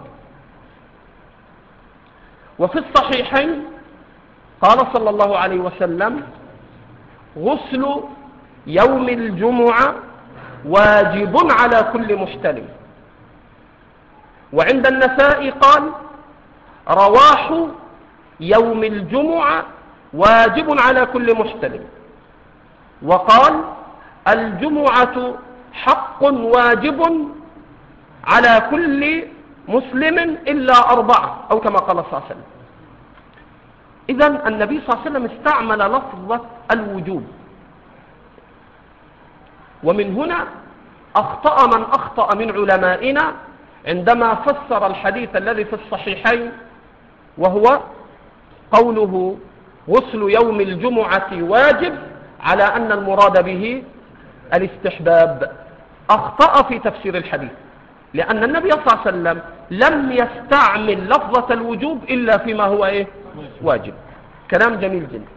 وفي الصحيحين قال صلى الله عليه وسلم: غسل يوم الجمعة واجب على كل محتلم. وعند النسائي قال: رواح يوم الجمعة واجب على كل محتلم. وقال: الجمعة حق واجب على كل مسلم إلا أربعة، أو كما قال صلى الله عليه وسلم. إذن النبي صلى الله عليه وسلم استعمل لفظة الوجوب. ومن هنا أخطأ من أخطأ من علمائنا عندما فسر الحديث الذي في الصحيحين، وهو قوله غسل يوم الجمعة واجب، على أن المراد به الاستحباب. أخطأ في تفسير الحديث، لأن النبي صلى الله عليه وسلم لم يستعمل لفظة الوجوب إلا فيما هو إيه؟ واجب. كلام جميل جدا.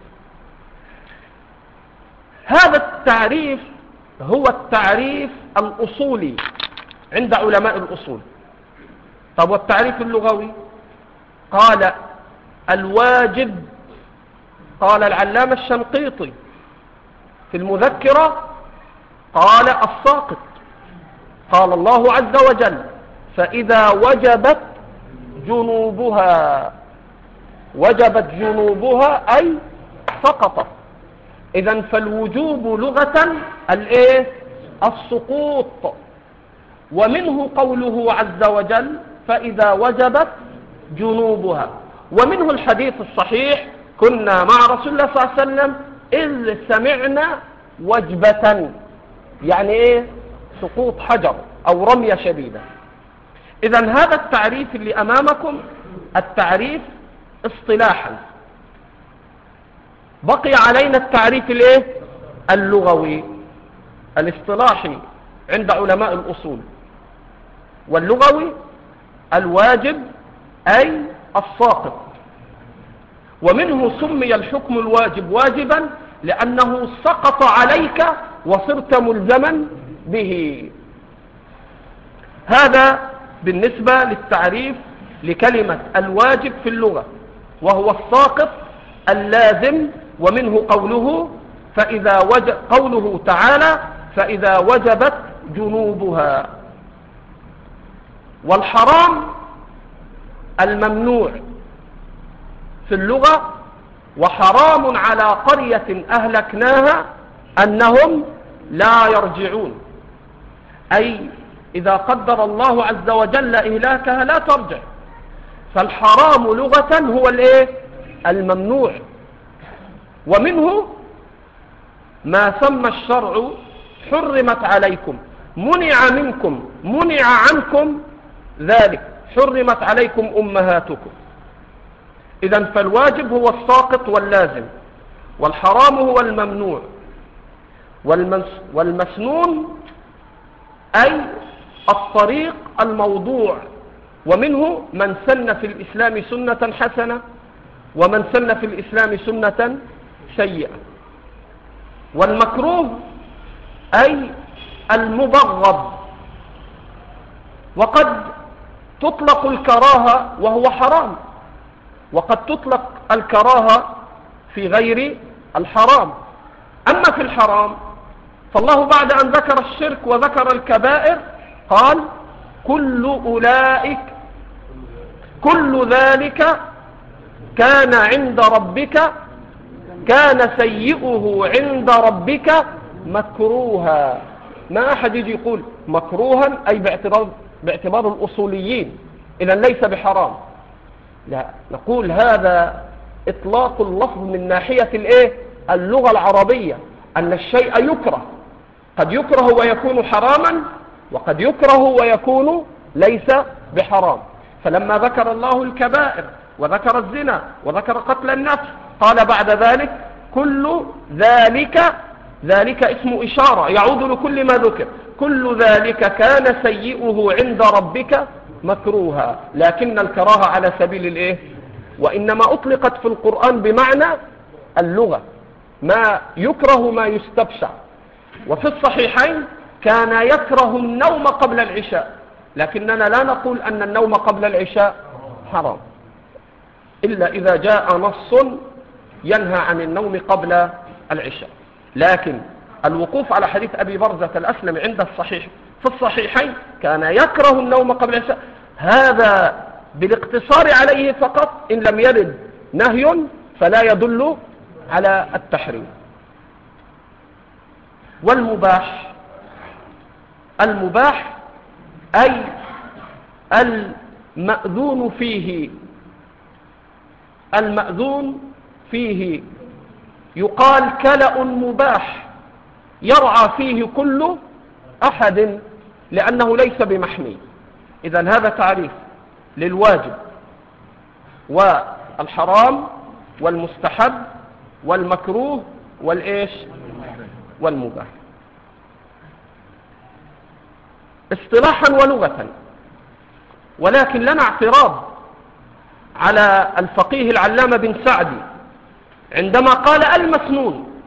هذا التعريف هو التعريف الأصولي عند علماء الأصول. طب والتعريف اللغوي؟ قال: الواجب، قال العلامة الشنقيطي في المذكرة، قال: الساقط. قال الله عز وجل: فإذا وجبت جنوبها. وجبت جنوبها أي سقطت. إذن فالوجوب لغة الايه؟ السقوط. ومنه قوله عز وجل: فإذا وجبت جنوبها. ومنه الحديث الصحيح: كنا مع رسول الله صلى الله عليه وسلم إذ سمعنا وجبة، يعني إيه؟ سقوط حجر أو رمية شديدة. إذن هذا التعريف اللي أمامكم التعريف اصطلاحا. بقي علينا التعريف الايه؟ اللغوي الاصطلاحي عند علماء الأصول. واللغوي: الواجب أي الساقط. ومنه سمي الحكم الواجب واجبا لأنه سقط عليك وصرت ملزما به. هذا بالنسبة للتعريف لكلمة الواجب في اللغة، وهو الساقط اللازم. ومنه قوله فإذا وجب قوله تعالى: فإذا وجبت جنوبها. والحرام الممنوع في اللغة. وحرام على قرية أهلكناها أنهم لا يرجعون، أي إذا قدر الله عز وجل إهلاكها لا ترجع. فالحرام لغة هو الايه؟ الممنوع. ومنه ما سمى الشرع حرمت عليكم، منع منكم، منع عنكم ذلك، حرمت عليكم أمهاتكم. إذن فالواجب هو الساقط واللازم، والحرام هو الممنوع، والمسنون أي الطريق الموضوع. ومنه من سن في الإسلام سنة حسنة، ومن سن في الإسلام سنة سيئة. والمكروه أي المبغض. وقد تطلق الكراهة وهو حرام، وقد تطلق الكراهة في غير الحرام. أما في الحرام فالله بعد أن ذكر الشرك وذكر الكبائر قال: كل أولئك كل ذلك كان عند ربك كان سيئه عند ربك مكروها. ما أحد يجي يقول مكروها أي باعتبار, باعتبار الأصوليين إذن ليس بحرام، لا، نقول هذا إطلاق اللفظ من ناحية الإيه؟ اللغة العربية، أن الشيء يكره، قد يكره ويكون حراما، وقد يكره ويكون ليس بحرام. فلما ذكر الله الكبائر وذكر الزنا وذكر قتل النفس قال بعد ذلك: كل ذلك، ذلك اسم إشارة يعود لكل ما ذكر، كل ذلك كان سيئه عند ربك مكروها. لكن الكراهة على سبيل الإيه؟ وإنما أطلقت في القرآن بمعنى اللغة، ما يكره ما يستبشع. وفي الصحيحين كان يكره النوم قبل العشاء، لكننا لا نقول أن النوم قبل العشاء حرام إلا إذا جاء نص ينهى عن النوم قبل العشاء. لكن الوقوف على حديث أبي برزة الأسلمي عند الصحيح في الصحيحين كان يكره النوم قبل العشاء، هذا بالاقتصار عليه فقط، إن لم يرد نهي فلا يدل على التحريم. والمباح، المباح أي المأذون فيه، المأذون فيه يقال كلأ مباح يرعى فيه كل أحد لأنه ليس بمحمي. إذن هذا تعريف للواجب والحرام والمستحب والمكروه والإيش والمباح اصطلاحا ولغة. ولكن لنا اعتراض على الفقيه العلامة بن سعدي عندما قال المسنون.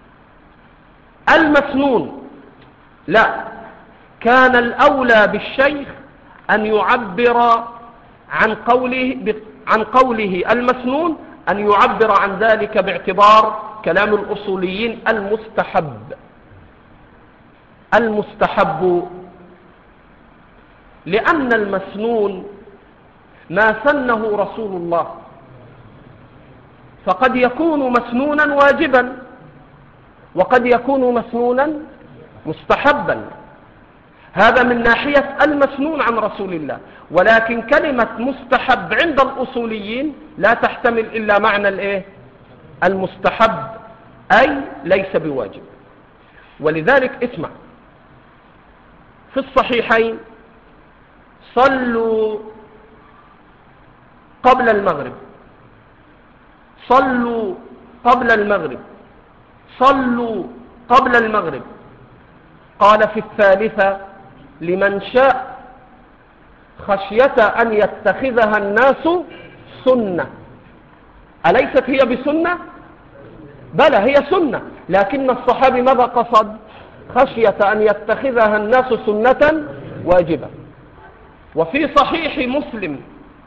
المسنون لا، كان الأولى بالشيخ أن يعبر عن قوله عن قوله المسنون أن يعبر عن ذلك باعتبار كلام الأصوليين المستحب. المستحب لأن المسنون ما سنه رسول الله، فقد يكون مسنونا واجبا وقد يكون مسنونا مستحبا، هذا من ناحية المسنون عن رسول الله. ولكن كلمة مستحب عند الأصوليين لا تحتمل إلا معنى الإيه؟ المستحب، أي ليس بواجب. ولذلك اسمع، في الصحيحين صلوا قبل المغرب، صلوا قبل المغرب، صلوا قبل المغرب. قال في الثالثة لمن شاء خشية أن يتخذها الناس سنة. أليست هي بسنة؟ بلى هي سنة، لكن الصحابي ماذا قصد؟ خشية أن يتخذها الناس سنة واجبة. وفي صحيح مسلم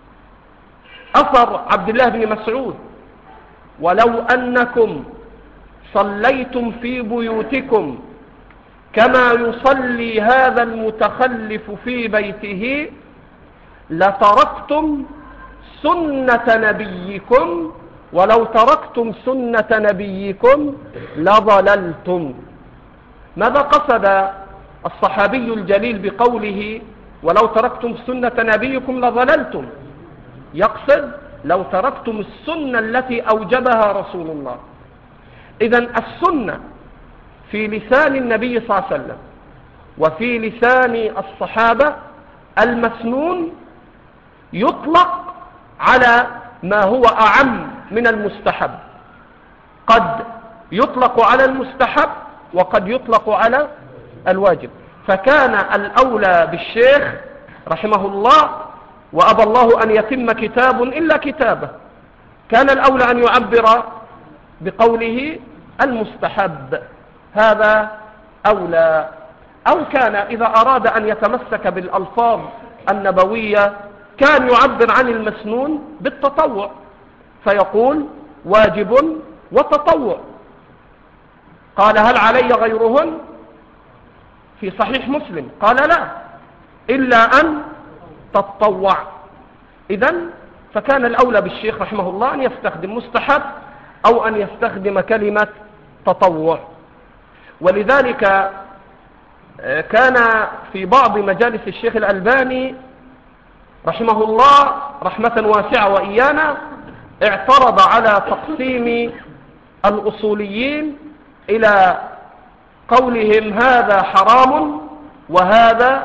أثر عبد الله بن مسعود: ولو أنكم صليتم في بيوتكم كما يصلي هذا المتخلف في بيته لتركتم سنة نبيكم، ولو تركتم سنة نبيكم لضللتم. ماذا قصد الصحابي الجليل بقوله ولو تركتم سنة نبيكم لضللتم؟ يقصد لو تركتم السنة التي أوجبها رسول الله. إذن السنة في لسان النبي صلى الله عليه وسلم وفي لسان الصحابة المسنون يطلق على ما هو أعم من المستحب، قد يطلق على المستحب وقد يطلق على الواجب. فكان الأولى بالشيخ رحمه الله، وأبى الله أن يتم كتاب إلا كتابه، كان الأولى أن يعبر بقوله المستحب، هذا أولى. أو كان إذا أراد أن يتمسك بالألفاظ النبوية كان يعبر عن المسنون بالتطوع، فيقول واجب وتطوع. قال هل علي غيرهن؟ في صحيح مسلم قال لا، إلا أن تتطوع. إذن فكان الأولى بالشيخ رحمه الله أن يستخدم مستحب أو أن يستخدم كلمة تطوع. ولذلك كان في بعض مجالس الشيخ الألباني رحمه الله رحمة واسعة وإيانا اعترض على تقسيم الأصوليين إلى قولهم هذا حرام وهذا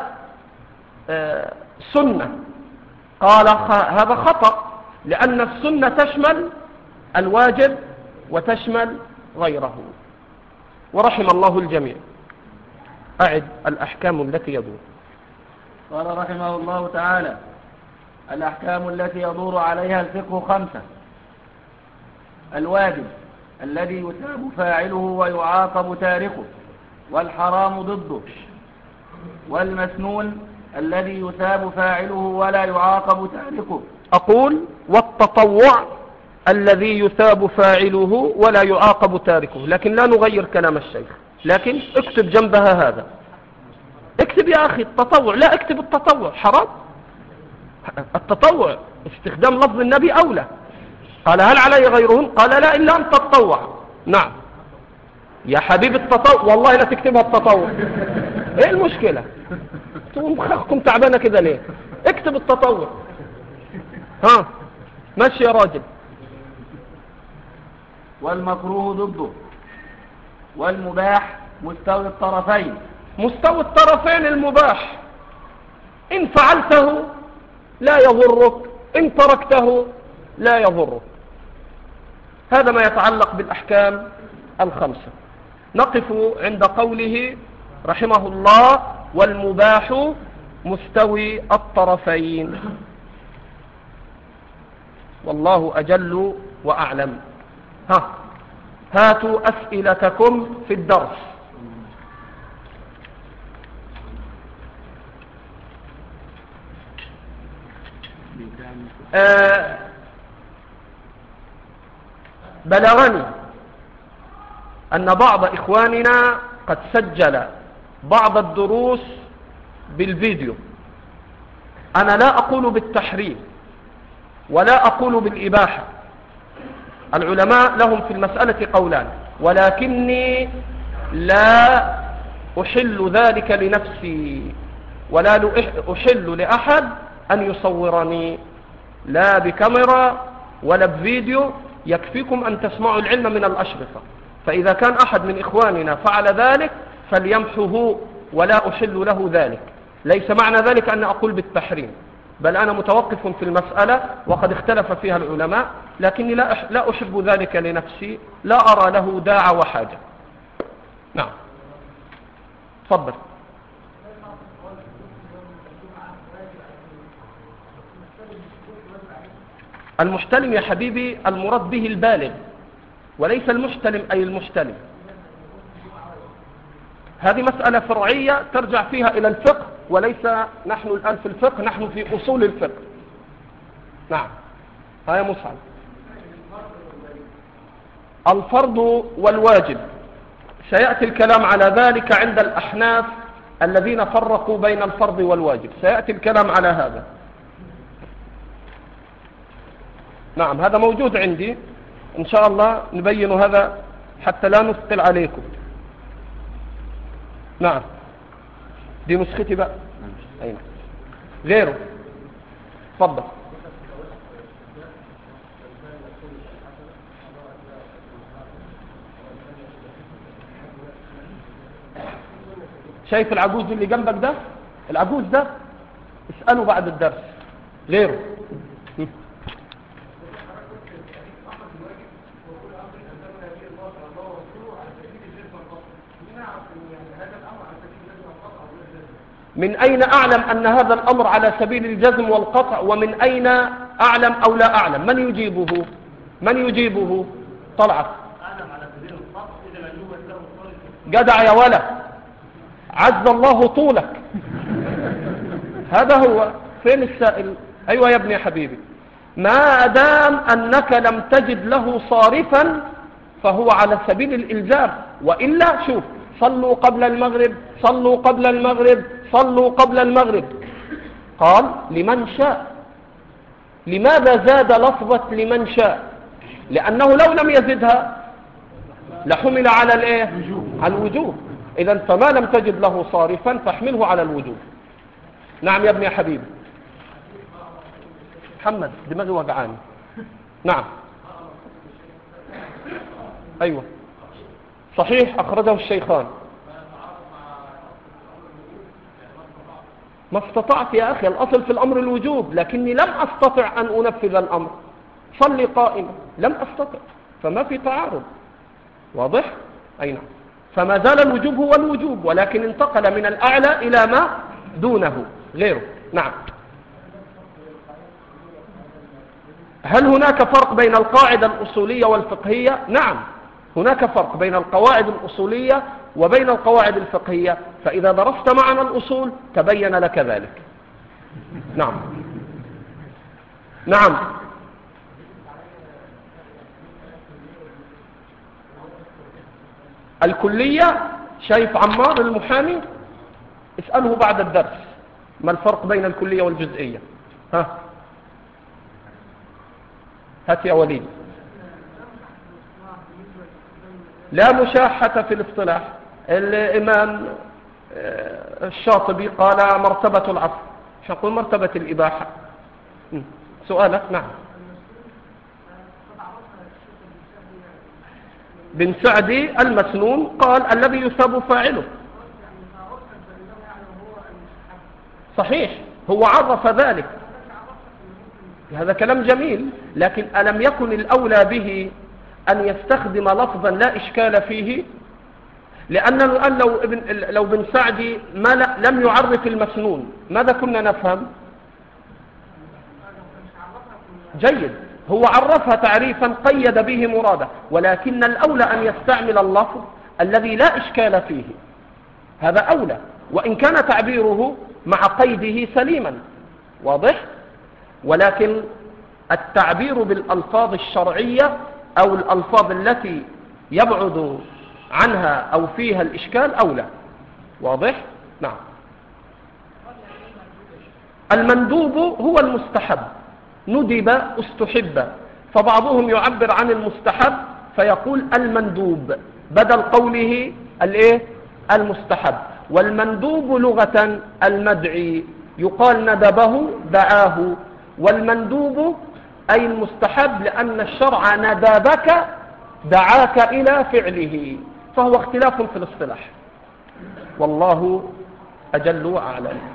سنة. قال هذا خطأ، لأن السنة تشمل الواجب وتشمل غيره. ورحم الله الجميع. أعد الأحكام التي يدور. قال رحمه الله تعالى: الأحكام التي يدور عليها الفقه خمسة: الواجب الذي يثاب فاعله ويعاقب تاركه، والحرام ضده، والمسنون الذي يثاب فاعله ولا يعاقب تاركه. أقول والتطوع الذي يثاب فاعله ولا يعاقب تاركه، لكن لا نغير كلام الشيخ، لكن اكتب جنبها هذا. اكتب يا أخي التطوع، لا اكتب التطوع حرام. التطوع استخدام لفظ النبي أولى. قال هل علي غيرهم؟ قال لا إلا أن تتطوع. نعم يا حبيب التطوع، والله لا تكتبها التطوع. ايه المشكلة؟ مخكم تعبانة كده ليه؟ اكتب التطوع. ها ماشي يا راجل. والمكروه ضده، والمباح مستوي الطرفين. مستوي الطرفين المباح، إن فعلته لا يضرك، إن تركته لا يضرك. هذا ما يتعلق بالأحكام الخمسة. نقف عند قوله رحمه الله والمباح مستوي الطرفين، والله أجل وأعلم. ها هاتوا أسئلتكم في الدرس. آه بلغني أن بعض إخواننا قد سجل بعض الدروس بالفيديو. أنا لا أقول بالتحريم ولا أقول بالإباحة، العلماء لهم في المسألة قولان، ولكني لا أحل ذلك لنفسي ولا أحل لأحد أن يصورني لا بكاميرا ولا بفيديو. يكفيكم أن تسمعوا العلم من الأشرطة، فإذا كان أحد من إخواننا فعل ذلك فليمحه ولا أحل له ذلك. ليس معنى ذلك أن أقول بالتحريم، بل أنا متوقف في المسألة وقد اختلف فيها العلماء، لكني لا لا أحب ذلك لنفسي، لا أرى له داعي وحاجة. نعم تفضل. المحتلم يا حبيبي المراد به البالغ، وليس المحتلم أي المحتلم. هذه مسألة فرعية ترجع فيها إلى الفقه، وليس نحن الآن في الفقه، نحن في أصول الفقه. نعم ها يا مصعب. الفرض والواجب سيأتي الكلام على ذلك عند الأحناف الذين فرقوا بين الفرض والواجب، سيأتي الكلام على هذا. نعم هذا موجود عندي، إن شاء الله نبين هذا حتى لا نثقل عليكم. نعم دي نسختي بقى. أين غيره؟ تفضل. شايف العجوز اللي جنبك ده؟ العجوز ده اسأله بعد الدرس. غيره م. من أين أعلم أن هذا الأمر على سبيل الجزم والقطع؟ ومن أين أعلم أو لا أعلم؟ من يجيبه؟ من يجيبه؟ طلعت جدع يا ولد، عز الله طولك. هذا هو. فين السائل؟ أيوة يا ابني يا حبيبي. ما دام أنك لم تجد له صارفا فهو على سبيل الإلزام، وإلا شوف صلوا قبل المغرب، صلوا قبل المغرب، صلوا قبل المغرب. قال لمن شاء. لماذا زاد لفظة لمن شاء؟ لأنه لو لم يزدها لحمل على الايه؟ على الوجوب. إذا فما لم تجد له صارفا فاحمله على الوجوب. نعم يا ابني يا حبيبي. محمد دماغي وجعاني. نعم أيوة صحيح أخرجه الشيخان. ما استطعت يا أخي، الأصل في الأمر الوجوب، لكني لم أستطع أن أنفذ الأمر. صلي قائما، لم أستطع، فما في تعارض. واضح؟ أي نعم. فما زال الوجوب هو الوجوب، ولكن انتقل من الأعلى إلى ما دونه غيره. نعم. هل هناك فرق بين القاعدة الأصولية والفقهية؟ نعم. هناك فرق بين القواعد الأصولية وبين القواعد الفقهية، فإذا درست معنا الأصول تبين لك ذلك. نعم نعم. الكلية، شايف عمار المحامي؟ اسأله بعد الدرس ما الفرق بين الكلية والجزئية. ها هات يا وليد. لا مشاحة في الاصطلاح. الإمام الشاطبي قال مرتبة العصر، مش نقول مرتبة الإباحة. سؤالك. نعم. بن سعدي المسنون قال الذي يثاب فاعله. صحيح، هو عرف ذلك، هذا كلام جميل، لكن ألم يكن الأولى به أن يستخدم لفظا لا إشكال فيه؟ لأنه الآن لو ابن لو بن سعدي ما لم يعرف المسنون ماذا كنا نفهم؟ جيد، هو عرفها تعريفا قيد به مراده، ولكن الأولى أن يستعمل اللفظ الذي لا إشكال فيه، هذا أولى، وإن كان تعبيره مع قيده سليما. واضح؟ ولكن التعبير بالألفاظ الشرعية أو الألفاظ التي يبعد عنها أو فيها الإشكال أولى. واضح؟ نعم. المندوب هو المستحب، ندب استحب، فبعضهم يعبر عن المستحب فيقول المندوب بدل قوله الايه المستحب. والمندوب لغة المدعي، يقال ندبه دعاه، والمندوب أي المستحب لأن الشرع ندبك دعاك إلى فعله، فهو اختلاف في الاصطلاح، والله أجل وأعلم.